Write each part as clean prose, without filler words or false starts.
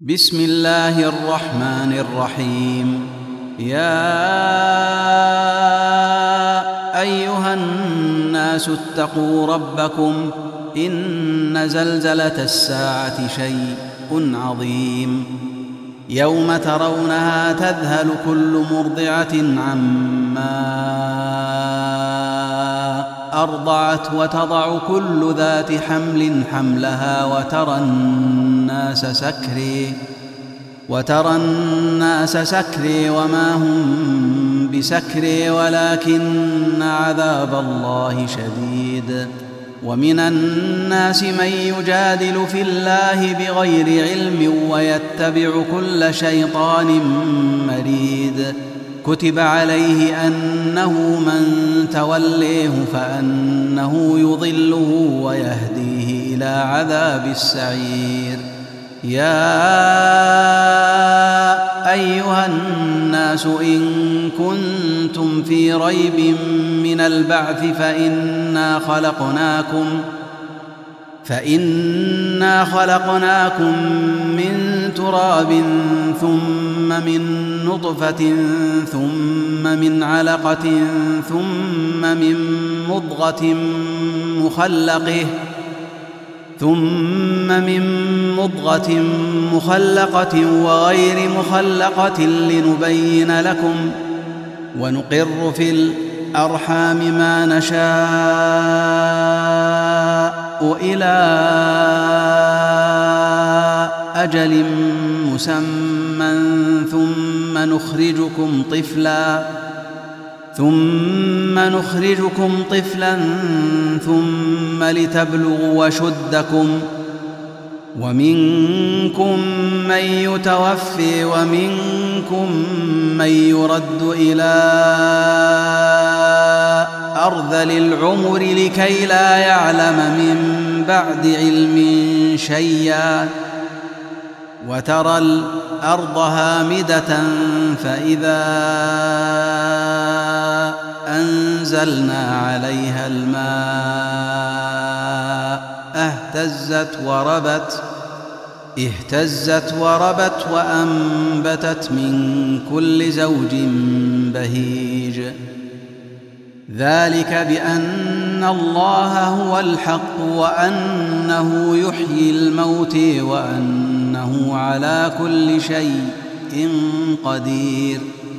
بسم الله الرحمن الرحيم. يا أيها الناس اتقوا ربكم إن زلزلة الساعة شيء عظيم يوم ترونها تذهل كل مرضعة عما أرضعت وتضع كل ذات حمل حملها وترى الناس سكري وما هم بسكري ولكن عذاب الله شديد. ومن الناس من يجادل في الله بغير علم ويتبع كل شيطان مريد. كتب عليه أنه من توليه فأنه يضله ويهديه إلى عذاب السعير. يا أيها الناس إن كنتم في ريب من البعث فإنا خلقناكم من تراب ثم من نطفة ثم من علقة ثم من مضغة مخلقة وغير مخلقة لنبين لكم. ونقر في الأرحام ما نشاء إلى أجل مسمى ثم نخرجكم طفلا ثم لتبلغوا أشدكم. ومنكم من يتوفي ومنكم من يرد إلى أرذل العمر لكي لا يعلم من بعد علم شيئا. وترى الأرض هامدة فإذا أنزلنا عليها الماء اهتزت وربت وأنبتت من كل زوج بهيج. ذلك بأن الله هو الحق وأنه يحيي الموت وأنه على كل شيء قدير.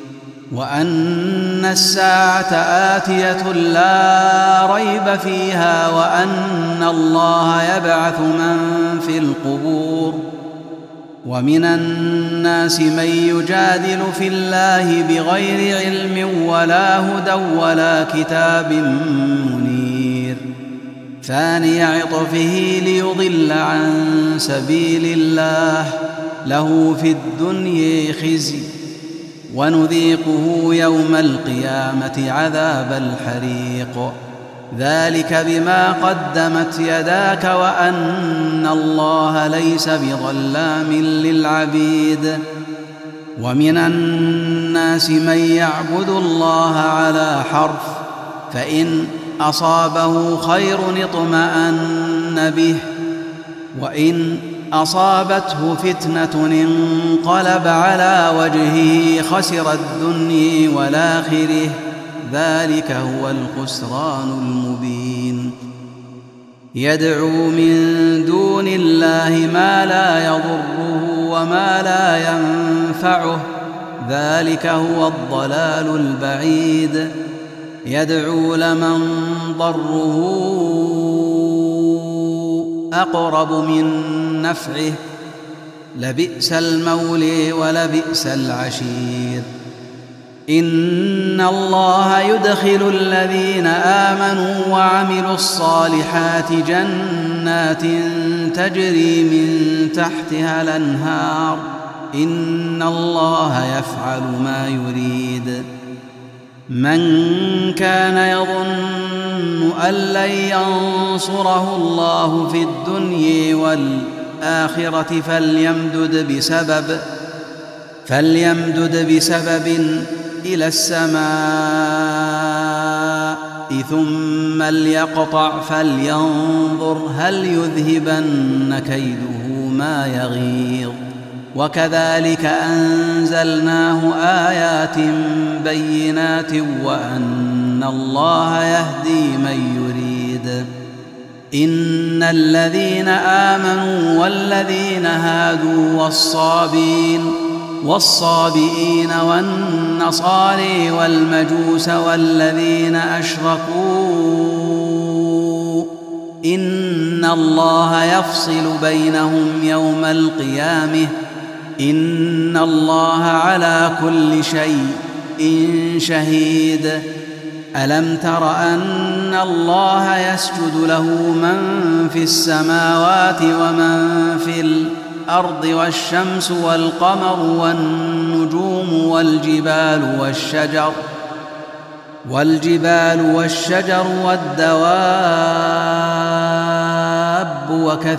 وأن الساعة آتية لا ريب فيها وأن الله يبعث من في القبور. ومن الناس من يجادل في الله بغير علم ولا هدى ولا كتاب منير. ثاني عطفه ليضل عن سبيل الله له في الدنيا خزي ونذيقه يوم القيامة عذاب الحريق. ذلك بما قدمت يداك وأن الله ليس بظلام للعبيد. ومن الناس من يعبد الله على حرف فإن أصابه خير اطمأن به وإن أصابته فتنة انقلب على وجهه خسر الدنيا والآخرة. ذلك هو الخسران المبين. يدعو من دون الله ما لا يضره وما لا ينفعه. ذلك هو الضلال البعيد. يدعو لمن ضره أقرب من نفعه. لبئس المولى ولبئس العشير. إن الله يدخل الذين آمنوا وعملوا الصالحات جنات تجري من تحتها الأنهار. إن الله يفعل ما يريد. من كان يظن أن لن ينصره الله في الدنيا والآخرة فليمدد بسبب إلى السماء ثم ليقطع فلينظر هل يذهبن كيده ما يغيظ. وكذلك أنزلناه آيات بينات وأن الله يهدي من يريد. إن الذين آمنوا والذين هادوا والصابئين والنصاري والمجوس والذين أشركوا إن الله يفصل بينهم يوم القيامة إن الله على كل شيء شهيد. ألم تر أن الله يسجد له من في السماوات ومن في الأرض والشمس والقمر والنجوم والجبال والشجر والدواب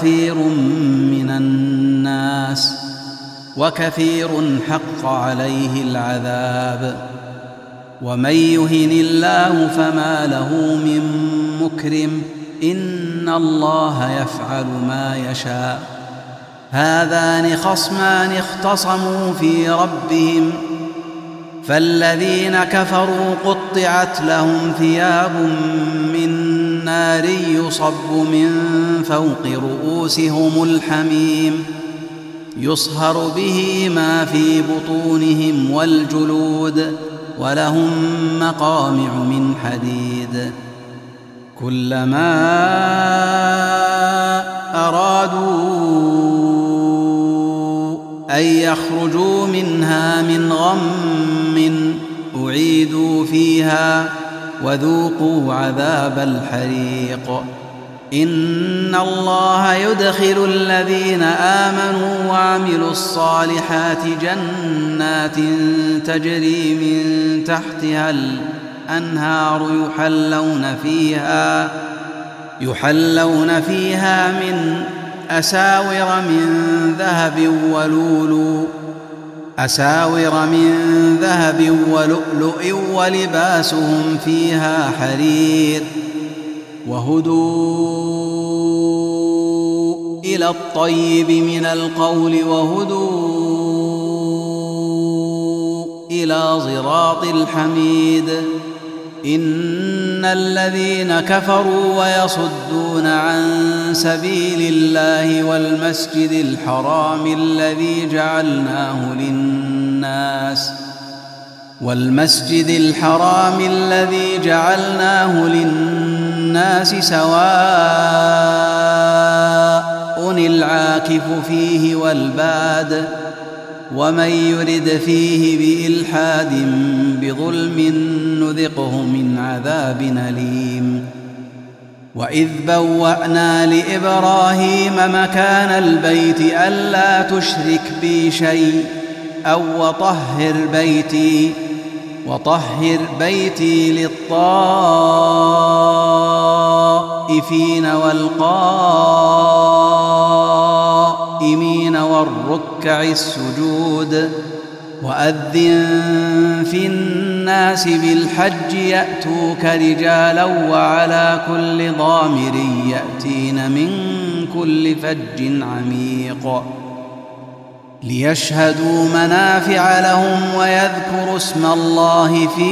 وكثير حق عليه العذاب. ومن يهن الله فما له من مكرم إن الله يفعل ما يشاء. هذان خصمان اختصموا في ربهم فالذين كفروا قطعت لهم ثياب من نار يصب من فوق رؤوسهم الحميم يصهر به ما في بطونهم والجلود ولهم مقامع من حديد. كلما أرادوا أن يخرجوا منها من غم أعيدوا فيها وذوقوا عذاب الحريق. إن الله يدخل الذين آمنوا وعملوا الصالحات جنات تجري من تحتها الأنهار يحلون فيها من أساور من ذهب ولؤلؤ ولباسهم فيها حرير وهدوا إلى الطيب من القول وهدوا إلى صراط الحميد. إن الذين كفروا ويصدون عن سبيل الله والمسجد الحرام الذي جعلناه للناس سواء العاكف فيه والباد ومن يرد فيه بإلحاد بظلم نذقه من عذاب أليم. وإذ بوأنا لإبراهيم مكان البيت ألا تشرك بي شيء أو وطهر بيتي للطائفين والقائمين والركع السجود. وأذن في الناس بالحج يأتوك رجالا وعلى كل ضامر يأتين من كل فج عميق ليشهدوا منافع لهم ويذكروا اسم الله في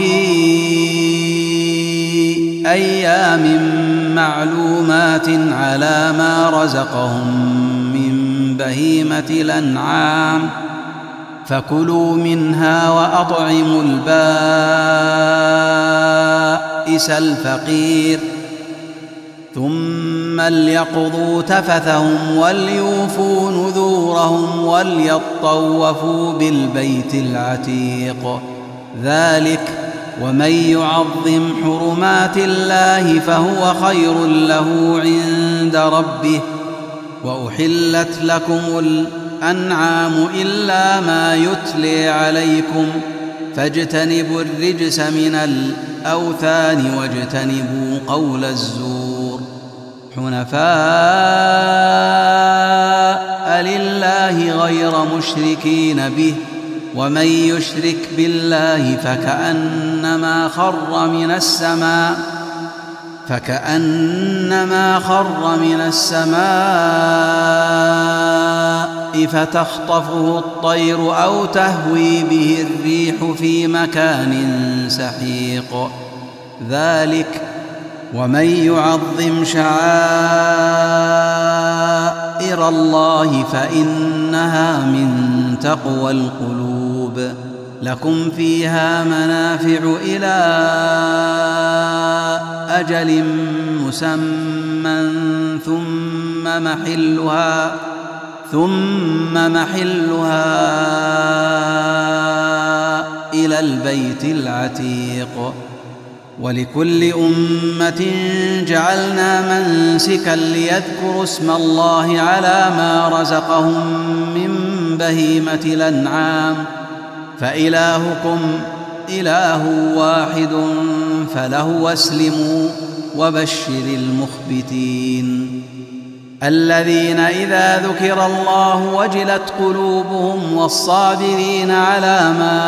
أيام معلومات على ما رزقهم من بهيمة الأنعام فكلوا منها وأطعموا البائس الفقير ثم ليقضوا تفثهم وليوفوا نذورهم وليطوفوا بالبيت العتيق. ذلك ومن يعظم حرمات الله فهو خير له عند ربه. وأحلت لكم الأنعام إلا ما يتلي عليكم فاجتنبوا الرجس من الأوثان واجتنبوا قول الزور حنفاء لله غير مشركين به ومن يشرك بالله فكأنما خر من السماء فتخطفه الطير أو تهوي به الريح في مكان سحيق ذلك ومن يعظم شعائر الله فإنها من تقوى القلوب لكم فيها منافع إلى أجل مسمى ثم محلها إلى البيت العتيق ولكل أمة جعلنا منسكا ليذكروا اسم الله على ما رزقهم من بهيمة الأنعام فإلهكم إله واحد فله أسلموا وبشر المخبتين الذين إذا ذكر الله وجلت قلوبهم والصابرين على ما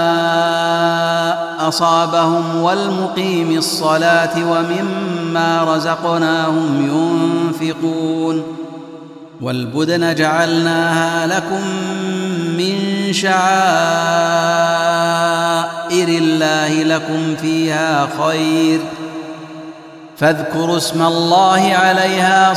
أصابهم والمقيم الصلاة ومما رزقناهم ينفقون والبدن جعلناها لكم من شعائر الله لكم فيها خير فاذكروا اسم الله عليها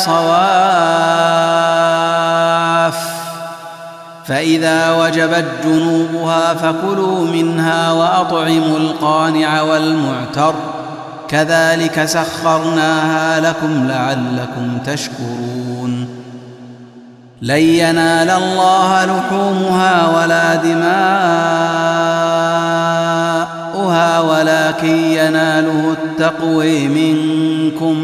صواف فإذا وجبت جنوبها فكلوا منها وأطعموا القانع والمعتر كذلك سخرناها لكم لعلكم تشكرون لن ينال الله لحومها ولا دماؤها ولكن يناله التقوى منكم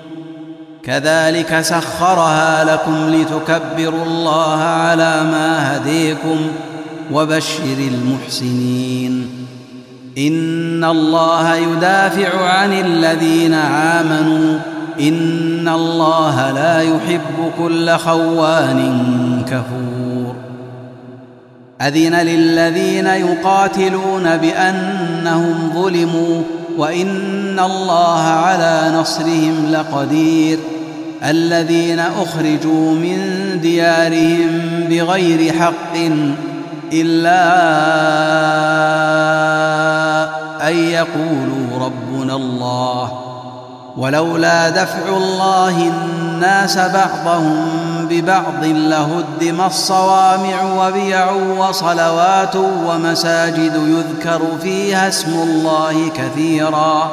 كذلك سخرها لكم لتكبروا الله على ما هديكم وبشر المحسنين إن الله يدافع عن الذين آمنوا إن الله لا يحب كل خوان كفور أذن للذين يقاتلون بأنهم ظلموا وإن الله على نصرهم لقدير الذين أخرجوا من ديارهم بغير حق إلا أن يقولوا ربنا الله ولولا دفع الله الناس بعضهم ببعض لهدمت صوامع وبيع وصلوات ومساجد يذكر فيها اسم الله كثيرا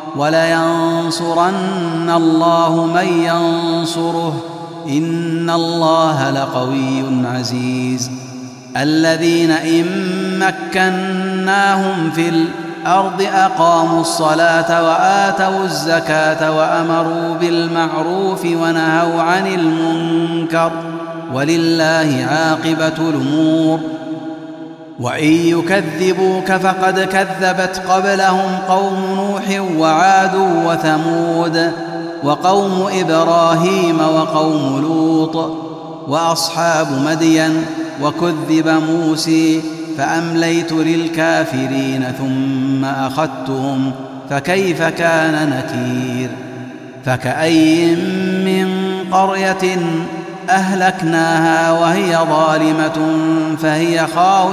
ولينصرن الله من ينصره إن الله لقوي عزيز الذين إن مكناهم في الأرض أقاموا الصلاة وآتوا الزكاة وأمروا بالمعروف ونهوا عن المنكر ولله عاقبة الأمور وإن يكذبوك فقد كذبت قبلهم قوم نوح وعاد وثمود وقوم إبراهيم وقوم لوط وأصحاب مدين وكذب موسى فأمليت للكافرين ثم أخذتهم فكيف كان نكير فكأي من قرية أهلكناها وهي ظالمة فهي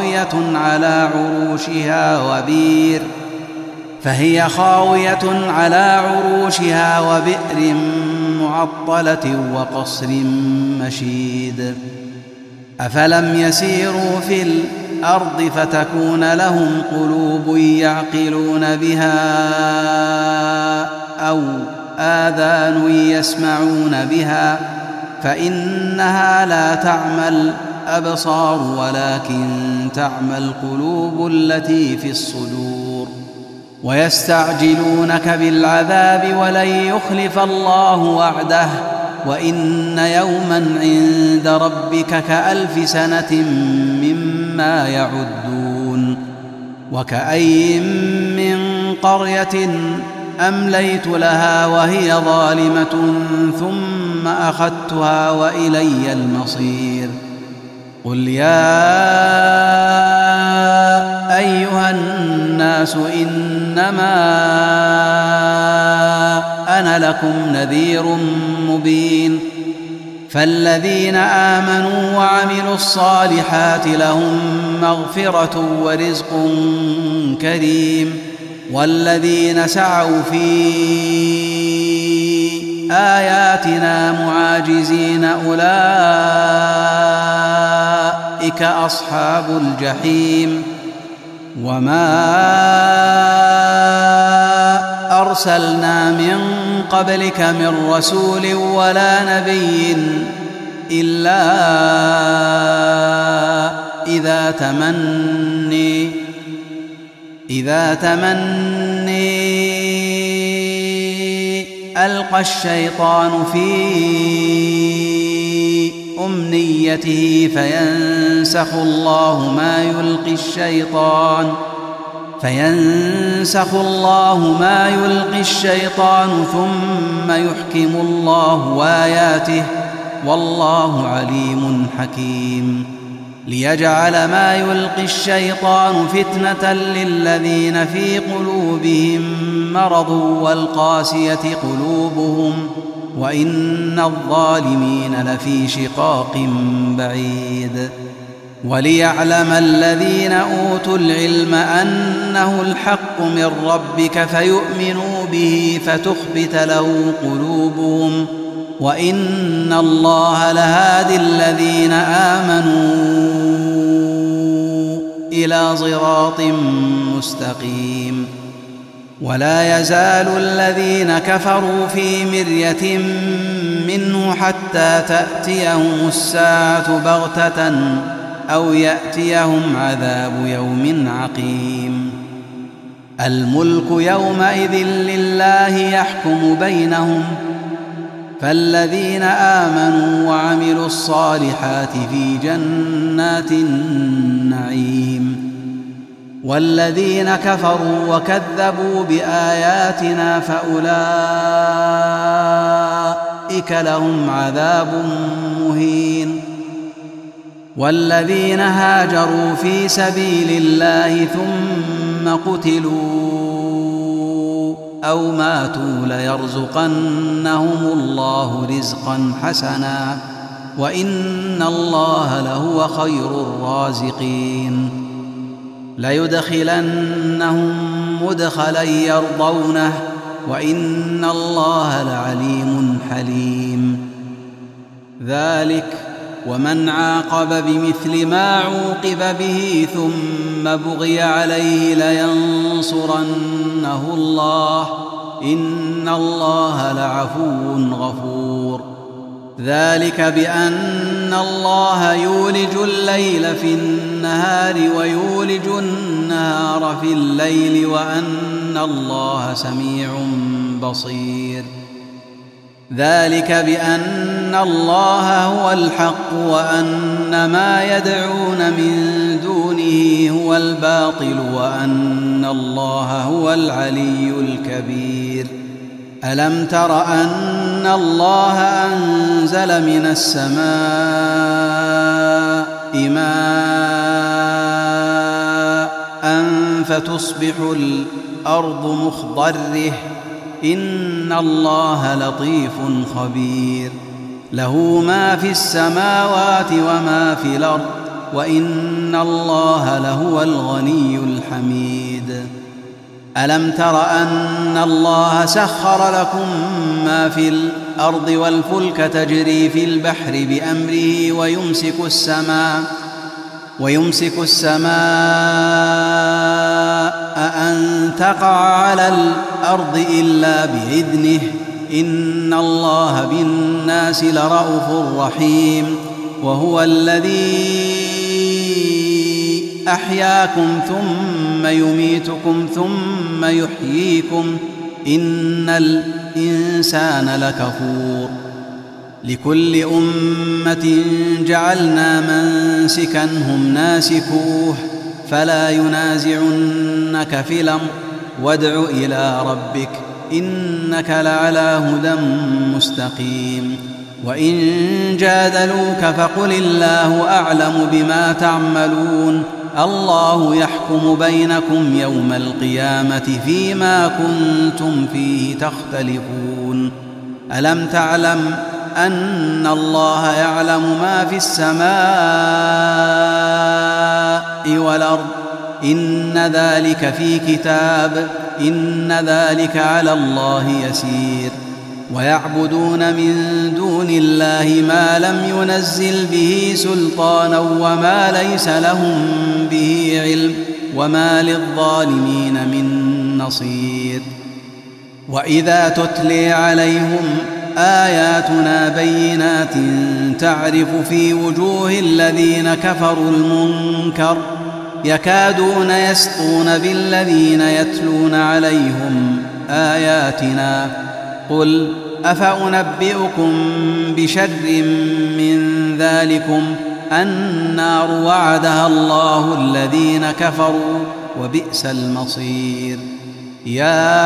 خاوية على عروشها وبئر معطلة وقصر مشيد أفلم يسيروا في الأرض فتكون لهم قلوب يعقلون بها أو آذان يسمعون بها فإنها لا تعمى الأبصار ولكن تعمى القلوب التي في الصدور ويستعجلونك بالعذاب ولن يخلف الله وعده وإن يوما عند ربك كألف سنة مما يعدون وكأي من قرية أمليت لها وهي ظالمة ثم أخذتها وإلي المصير قل يا أيها الناس إنما أنا لكم نذير مبين فالذين آمنوا وعملوا الصالحات لهم مغفرة ورزق كريم، والذين سعوا في آياتنا معاجزين أولئك أصحاب الجحيم. وما أرسلنا من قبلك من رسول ولا نبي إلا إذا تمني ألقى الشيطان في أمنيته فينسخ الله ما يلقي الشيطان ثم يحكم الله آياته، والله عليم حكيم. ليجعل ما يلقي الشيطان فتنة للذين في قلوبهم مرض والقاسية قلوبهم، وإن الظالمين لفي شقاق بعيد. وليعلم الذين أوتوا العلم أنه الحق من ربك فيؤمنوا به فتخبت له قلوبهم، وإن الله لهادي الذين آمنوا إلى صراط مستقيم. ولا يزال الذين كفروا في مرية منه حتى تأتيهم الساعة بغتة أو يأتيهم عذاب يوم عقيم. الملك يومئذ لله يحكم بينهم، فالذين آمنوا وعملوا الصالحات في جنات النعيم، والذين كفروا وكذبوا بآياتنا فأولئك لهم عذاب مهين. والذين هاجروا في سبيل الله ثم قتلوا أو ماتوا ليرزقنهم الله رزقا حسنا، وإن الله لهو خير الرازقين. ليدخلنهم مدخلا يرضونه، وإن الله لعليم حليم. ذلك ومن عاقب بمثل ما عوقب به ثم بغي عليه لينصرنه الله، إن الله لعفو غفور. ذلك بأن الله يولج الليل في النهار ويولج النهار في الليل، وأن الله سميع بصير. ذلك بأن الله هو الحق وأن ما يدعون من دونه هو الباطل، وأن الله هو العلي الكبير. ألم تر أن الله أنزل من السماء ماء فتصبح الأرض مخضرة، إن الله لطيف خبير. له ما في السماوات وما في الأرض، وإن الله لهو الغني الحميد. ألم تر أن الله سخر لكم ما في الأرض والفلك تجري في البحر بأمره ويمسك السماء أن تقع على الأرض إلا بإذنه، إن الله بالناس لرءوف رحيم. وهو الذي أحياكم ثم يميتكم ثم يحييكم، إن الإنسان لكفور. لكل أمة جعلنا منسكا هم ناسكوه، فلا ينازعنك في الأمر، وادع إلى ربك إنك لعلى هدى مستقيم. وإن جادلوك فقل الله أعلم بما تعملون، الله يحكم بينكم يوم القيامة فيما كنتم فيه تختلفون. ألم تعلم أن الله يعلم ما في السماء والأرض، إن ذلك في كتاب، إن ذلك على الله يسير. ويعبدون من دون الله ما لم ينزل به سلطانا وما ليس لهم به علم، وما للظالمين من نصير. وإذا تتلي عليهم آياتنا بينات تعرف في وجوه الذين كفروا المنكر يكادون يسطون بالذين يتلون عليهم آياتنا. قل أفأنبئكم بشر من ذلكم النار وعدها الله الذين كفروا وبئس المصير. يا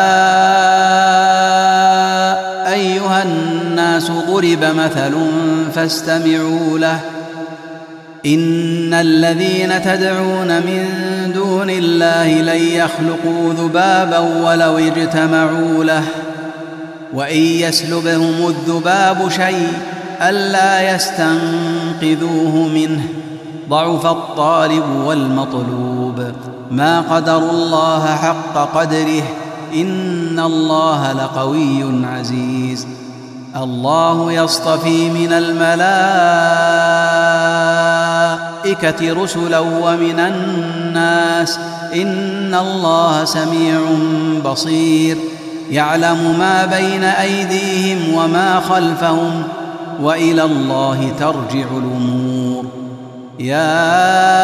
أيها الناس ضرب مثل فاستمعوا له، إن الذين تدعون من دون الله لن يخلقوا ذبابا ولو اجتمعوا له، وإن يسلبهم الذباب شيئا لا يستنقذوه منه، ضعف الطالب والمطلوب. ما قدروا الله حق قدره، إن الله لقوي عزيز. الله يصطفي من الملائكة رسلا ومن الناس، إن الله سميع بصير. يعلم ما بين أيديهم وما خلفهم، وإلى الله ترجع الأمور. يا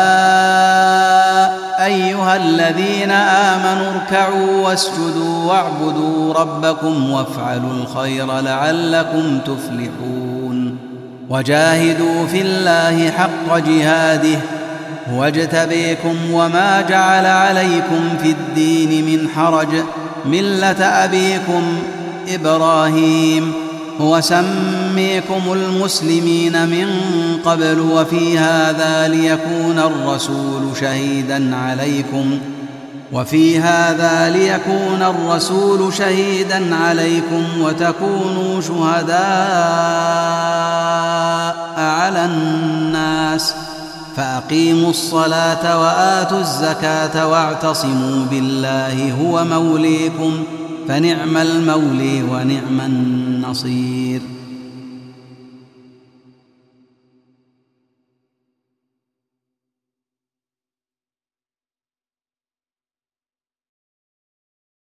أيها الذين آمنوا اركعوا واسجدوا واعبدوا ربكم وافعلوا الخير لعلكم تفلحون. وجاهدوا في الله حق جهاده، هو اجتبيكم وما جعل عليكم في الدين من حرج، ملة أبيكم إبراهيم، هو سميكم المسلمين من قبل وفي هذا ليكون الرسول شهيدا عليكم وتكونوا شهداء على الناس. فأقيموا الصلاة وآتوا الزكاة واعتصموا بالله هو موليكم، فنعم المولي ونعم النصير.